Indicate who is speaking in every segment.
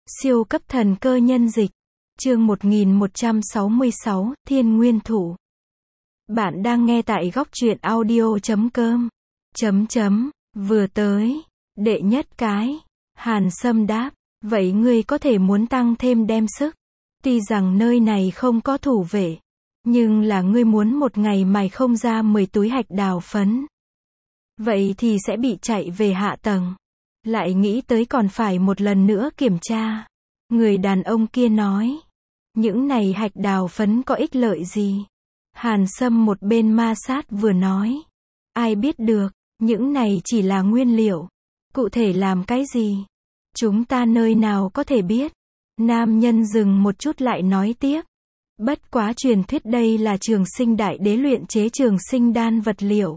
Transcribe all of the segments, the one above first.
Speaker 1: Siêu cấp thần cơ nhân dịch. Chương 1166, Thiên Nguyên Thủ. Bạn đang nghe tại góc truyện audio.com. Vừa tới. Đệ nhất cái. Hàn Sâm đáp. Vậy ngươi có thể muốn tăng thêm đem sức. Tuy rằng nơi này không có thủ vệ. Nhưng là ngươi muốn một ngày mài không ra 10 túi hạch đào phấn. Vậy thì sẽ bị chạy về hạ tầng. Lại nghĩ tới còn phải một lần nữa kiểm tra. Người đàn ông kia nói. Những này hạch đào phấn có ích lợi gì? Hàn Sâm một bên ma sát vừa nói. Ai biết được, những này chỉ là nguyên liệu. Cụ thể làm cái gì? Chúng ta nơi nào có thể biết? Nam nhân dừng một chút lại nói tiếp. Bất quá truyền thuyết đây là Trường Sinh Đại Đế luyện chế Trường Sinh đan vật liệu.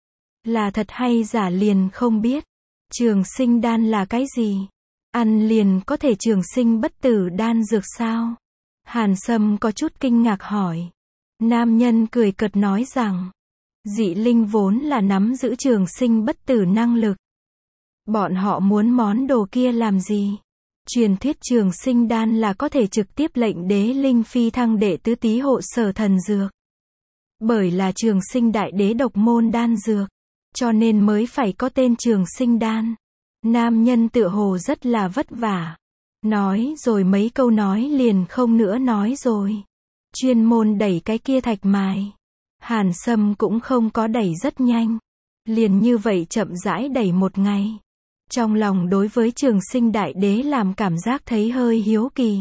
Speaker 1: Là thật hay giả liền không biết. Trường Sinh đan là cái gì? Ăn liền có thể trường sinh bất tử đan dược sao? Hàn Sâm có chút kinh ngạc hỏi. Nam nhân cười cợt nói rằng, dị linh vốn là nắm giữ trường sinh bất tử năng lực. Bọn họ muốn món đồ kia làm gì? Truyền thuyết trường sinh đan là có thể trực tiếp lệnh đế linh phi thăng đệ tứ tý hộ sở thần dược. Bởi là trường sinh đại đế độc môn đan dược, cho nên mới phải có tên trường sinh đan. Nam nhân tựa hồ rất là vất vả. Nói rồi mấy câu nói liền không nữa nói rồi. Chuyên môn đẩy cái kia thạch mài. Hàn Sâm cũng không có đẩy rất nhanh. Liền như vậy chậm rãi đẩy một ngày. Trong lòng đối với Trường Sinh Đại Đế làm cảm giác thấy hơi hiếu kỳ.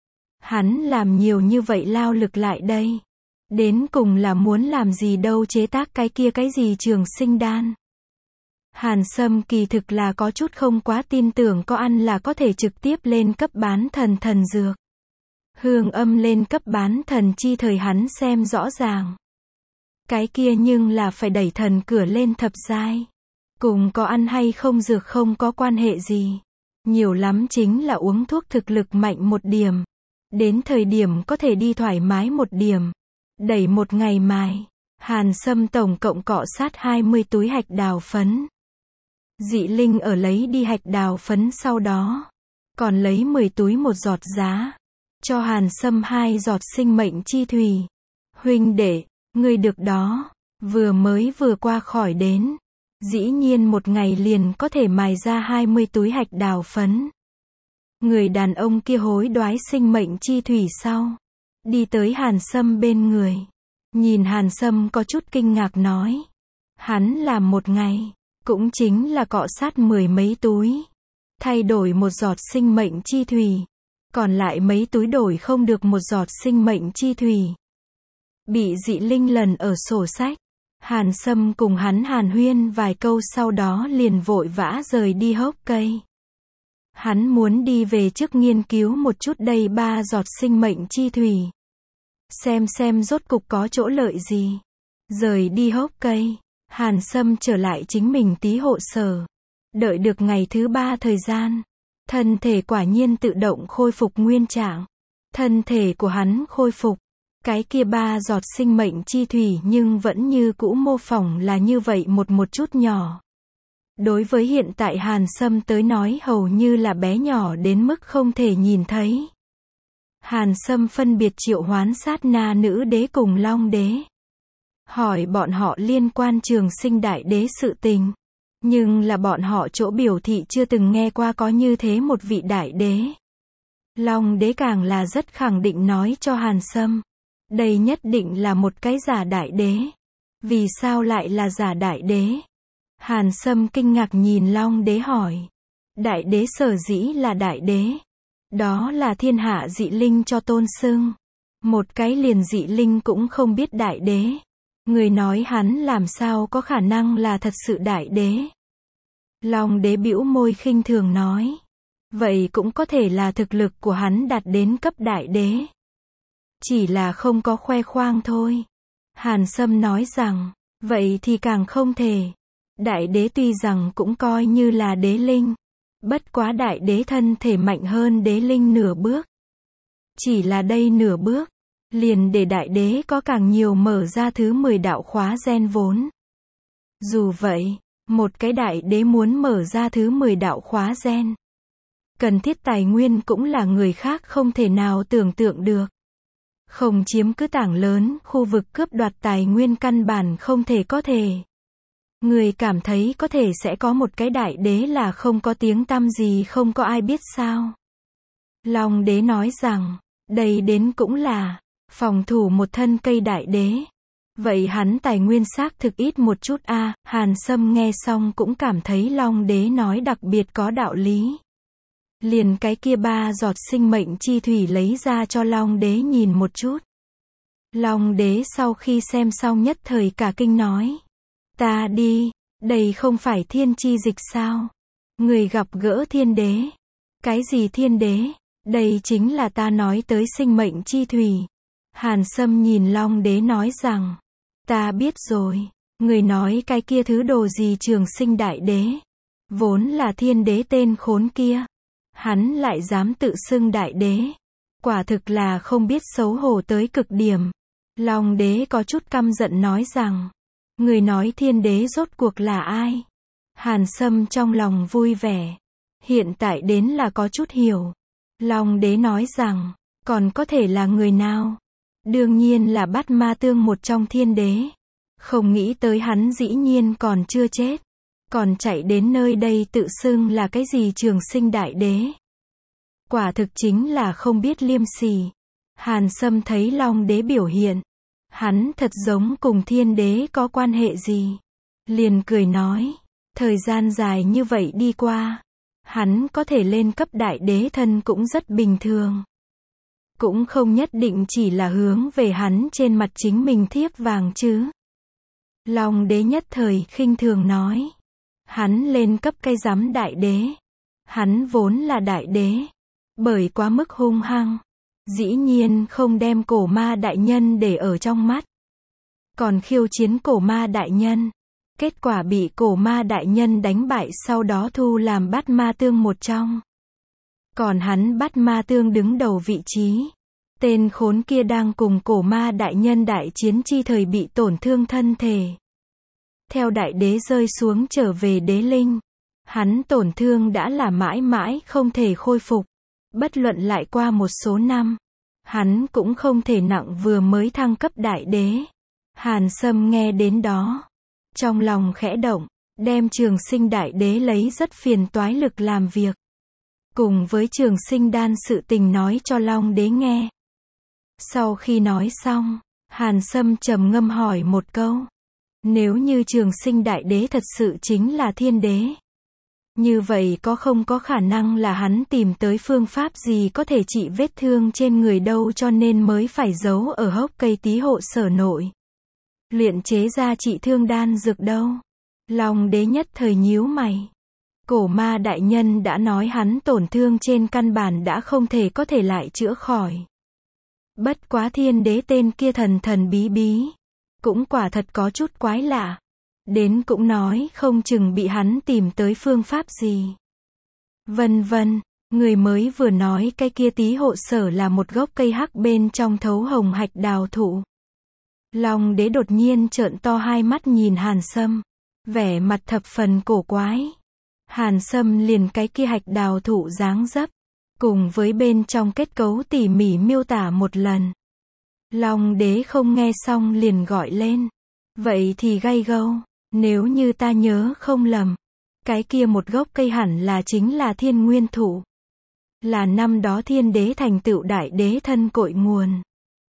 Speaker 1: Hắn làm nhiều như vậy lao lực lại đây. Đến cùng là muốn làm gì đâu chế tác cái kia cái gì trường sinh đan. Hàn Sâm kỳ thực là có chút không quá tin tưởng có ăn là có thể trực tiếp lên cấp bán thần dược. Hương âm lên cấp bán thần chi thời hắn xem rõ ràng. Cái kia nhưng là phải đẩy thần cửa lên thập giai. Cùng có ăn hay không dược không có quan hệ gì. Nhiều lắm chính là uống thuốc thực lực mạnh một điểm. Đến thời điểm có thể đi thoải mái một điểm. Đẩy một ngày mài. Hàn Sâm tổng cộng cọ sát 20 túi hạch đào phấn. Dị linh ở lấy đi hạch đào phấn sau đó. Còn lấy 10 túi một giọt giá. Cho Hàn Sâm 2 giọt sinh mệnh chi thủy. Huynh đệ, ngươi được đó. Vừa qua khỏi đến. Dĩ nhiên một ngày liền có thể mài ra 20 túi hạch đào phấn. Người đàn ông kia hối đoái sinh mệnh chi thủy sau. Đi tới Hàn Sâm bên người. Nhìn Hàn Sâm có chút kinh ngạc nói. Hắn làm một ngày. Cũng chính là cọ sát 10 mấy túi. Thay đổi một giọt sinh mệnh chi thủy. Còn lại mấy túi đổi không được một giọt sinh mệnh chi thủy. Bị dị linh lần ở sổ sách. Hàn Sâm cùng hắn hàn huyên vài câu sau đó liền vội vã rời đi hốc cây. Hắn muốn đi về trước nghiên cứu một chút đây 3 giọt sinh mệnh chi thủy. Xem rốt cục có chỗ lợi gì. Rời đi hốc cây. Hàn Sâm trở lại chính mình tý hộ sở. Đợi được ngày thứ 3 thời gian. Thân thể quả nhiên tự động khôi phục nguyên trạng. Thân thể của hắn khôi phục. Cái kia 3 giọt sinh mệnh chi thủy nhưng vẫn như cũ mô phỏng là như vậy một chút nhỏ. Đối với hiện tại Hàn Sâm tới nói hầu như là bé nhỏ đến mức không thể nhìn thấy. Hàn Sâm phân biệt triệu hoán sát na nữ đế cùng long đế. Hỏi bọn họ liên quan Trường Sinh Đại Đế sự tình. Nhưng là bọn họ chỗ biểu thị chưa từng nghe qua có như thế một vị đại đế. Long đế càng là rất khẳng định nói cho Hàn Sâm. Đây nhất định là một cái giả đại đế. Vì sao lại là giả đại đế? Hàn Sâm kinh ngạc nhìn Long đế hỏi. Đại đế sở dĩ là đại đế. Đó là thiên hạ dị linh cho tôn xưng. Một cái liền dị linh cũng không biết đại đế. Người nói hắn làm sao có khả năng là thật sự đại đế. Long đế bĩu môi khinh thường nói. Vậy cũng có thể là thực lực của hắn đạt đến cấp đại đế. Chỉ là không có khoe khoang thôi. Hàn Sâm nói rằng, vậy thì càng không thể. Đại đế tuy rằng cũng coi như là đế linh. Bất quá đại đế thân thể mạnh hơn đế linh nửa bước. Chỉ là đây nửa bước. Liền để đại đế có càng nhiều mở ra thứ 10 đạo khóa gen vốn. Dù vậy, một cái đại đế muốn mở ra thứ 10 đạo khóa gen. Cần thiết tài nguyên cũng là người khác không thể nào tưởng tượng được. Không chiếm cứ tảng lớn, khu vực cướp đoạt tài nguyên căn bản không thể có thể. Người cảm thấy có thể sẽ có một cái đại đế là không có tiếng tăm gì, không có ai biết sao. Long đế nói rằng, đây đến cũng là phòng thủ một thân cây đại đế. Vậy hắn tài nguyên xác thực ít một chút a. Hàn Sâm nghe xong cũng cảm thấy Long đế nói đặc biệt có đạo lý. Liền cái kia 3 giọt sinh mệnh chi thủy lấy ra cho Long đế nhìn một chút. Long đế sau khi xem xong nhất thời cả kinh nói. Ta đi, đây không phải thiên chi dịch sao? Người gặp gỡ thiên đế. Cái gì thiên đế? Đây chính là ta nói tới sinh mệnh chi thủy. Hàn Sâm nhìn Long đế nói rằng. Ta biết rồi. Người nói cái kia thứ đồ gì trường sinh đại đế. Vốn là thiên đế tên khốn kia. Hắn lại dám tự xưng đại đế. Quả thực là không biết xấu hổ tới cực điểm. Long đế có chút căm giận nói rằng. Người nói thiên đế rốt cuộc là ai? Hàn Sâm trong lòng vui vẻ. Hiện tại đến là có chút hiểu. Long đế nói rằng. Còn có thể là người nào? Đương nhiên là Bát Ma Tương, một trong thiên đế. Không nghĩ tới hắn dĩ nhiên còn chưa chết. Còn chạy đến nơi đây tự xưng là cái gì trường sinh đại đế. Quả thực chính là không biết liêm sỉ. Hàn Sâm thấy Long đế biểu hiện. Hắn thật giống cùng thiên đế có quan hệ gì. Liền cười nói. Thời gian dài như vậy đi qua. Hắn có thể lên cấp đại đế thân cũng rất bình thường. Cũng không nhất định chỉ là hướng về hắn trên mặt chính mình thiếp vàng chứ. Long đế nhất thời khinh thường nói. Hắn lên cấp cái rắm đại đế. Hắn vốn là đại đế. Bởi quá mức hung hăng. Dĩ nhiên không đem cổ ma đại nhân để ở trong mắt. Còn khiêu chiến cổ ma đại nhân. Kết quả bị cổ ma đại nhân đánh bại, sau đó thu làm Bát Ma Tương một trong. Còn hắn Bát Ma Tương đứng đầu vị trí. Tên khốn kia đang cùng cổ ma đại nhân đại chiến chi thời bị tổn thương thân thể. Theo đại đế rơi xuống trở về đế linh. Hắn tổn thương đã là mãi mãi không thể khôi phục. Bất luận lại qua một số năm. Hắn cũng không thể nặng vừa mới thăng cấp đại đế. Hàn Sâm nghe đến đó. Trong lòng khẽ động. Đem trường sinh đại đế lấy rất phiền toái lực làm việc. Cùng với trường sinh đan sự tình nói cho Long đế nghe. Sau khi nói xong, Hàn Sâm trầm ngâm hỏi một câu. Nếu như trường sinh đại đế thật sự chính là thiên đế. Như vậy có không có khả năng là hắn tìm tới phương pháp gì có thể trị vết thương trên người đâu, cho nên mới phải giấu ở hốc cây Tý Hộ Sở nội. Luyện chế ra trị thương đan dược đâu. Long đế nhất thời nhíu mày. Cổ ma đại nhân đã nói hắn tổn thương trên căn bản đã không thể có thể lại chữa khỏi. Bất quá thiên đế tên kia thần thần bí bí. Cũng quả thật có chút quái lạ. Đến cũng nói không chừng bị hắn tìm tới phương pháp gì. Vân vân, người mới vừa nói cái kia Tý Hộ Sở là một gốc cây hắc bên trong thấu hồng hạch đào thụ. Long đế đột nhiên trợn to hai mắt nhìn Hàn Sâm. Vẻ mặt thập phần cổ quái. Hàn Sâm liền cái kia hạch đào thụ dáng dấp. Cùng với bên trong kết cấu tỉ mỉ miêu tả một lần. Long đế không nghe xong liền gọi lên. Vậy thì gay gâu. Nếu như ta nhớ không lầm. Cái kia một gốc cây hẳn là chính là thiên nguyên thụ. Là năm đó thiên đế thành tựu đại đế thân cội nguồn.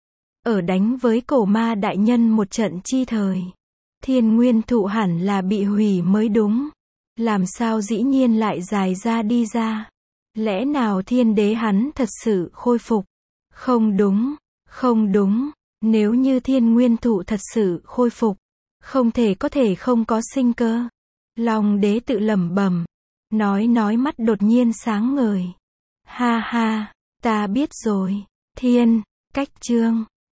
Speaker 1: Ở đánh với cổ ma đại nhân một trận chi thời. Thiên nguyên thụ hẳn là bị hủy mới đúng. Làm sao dĩ nhiên lại dài ra đi ra. Lẽ nào thiên đế hắn thật sự khôi phục? Không đúng, không đúng. Nếu như thiên nguyên thụ thật sự khôi phục. Không thể có thể không có sinh cơ. Long đế tự lẩm bẩm. Nói mắt đột nhiên sáng ngời. Ha ha, ta biết rồi. Thiên, cách chương.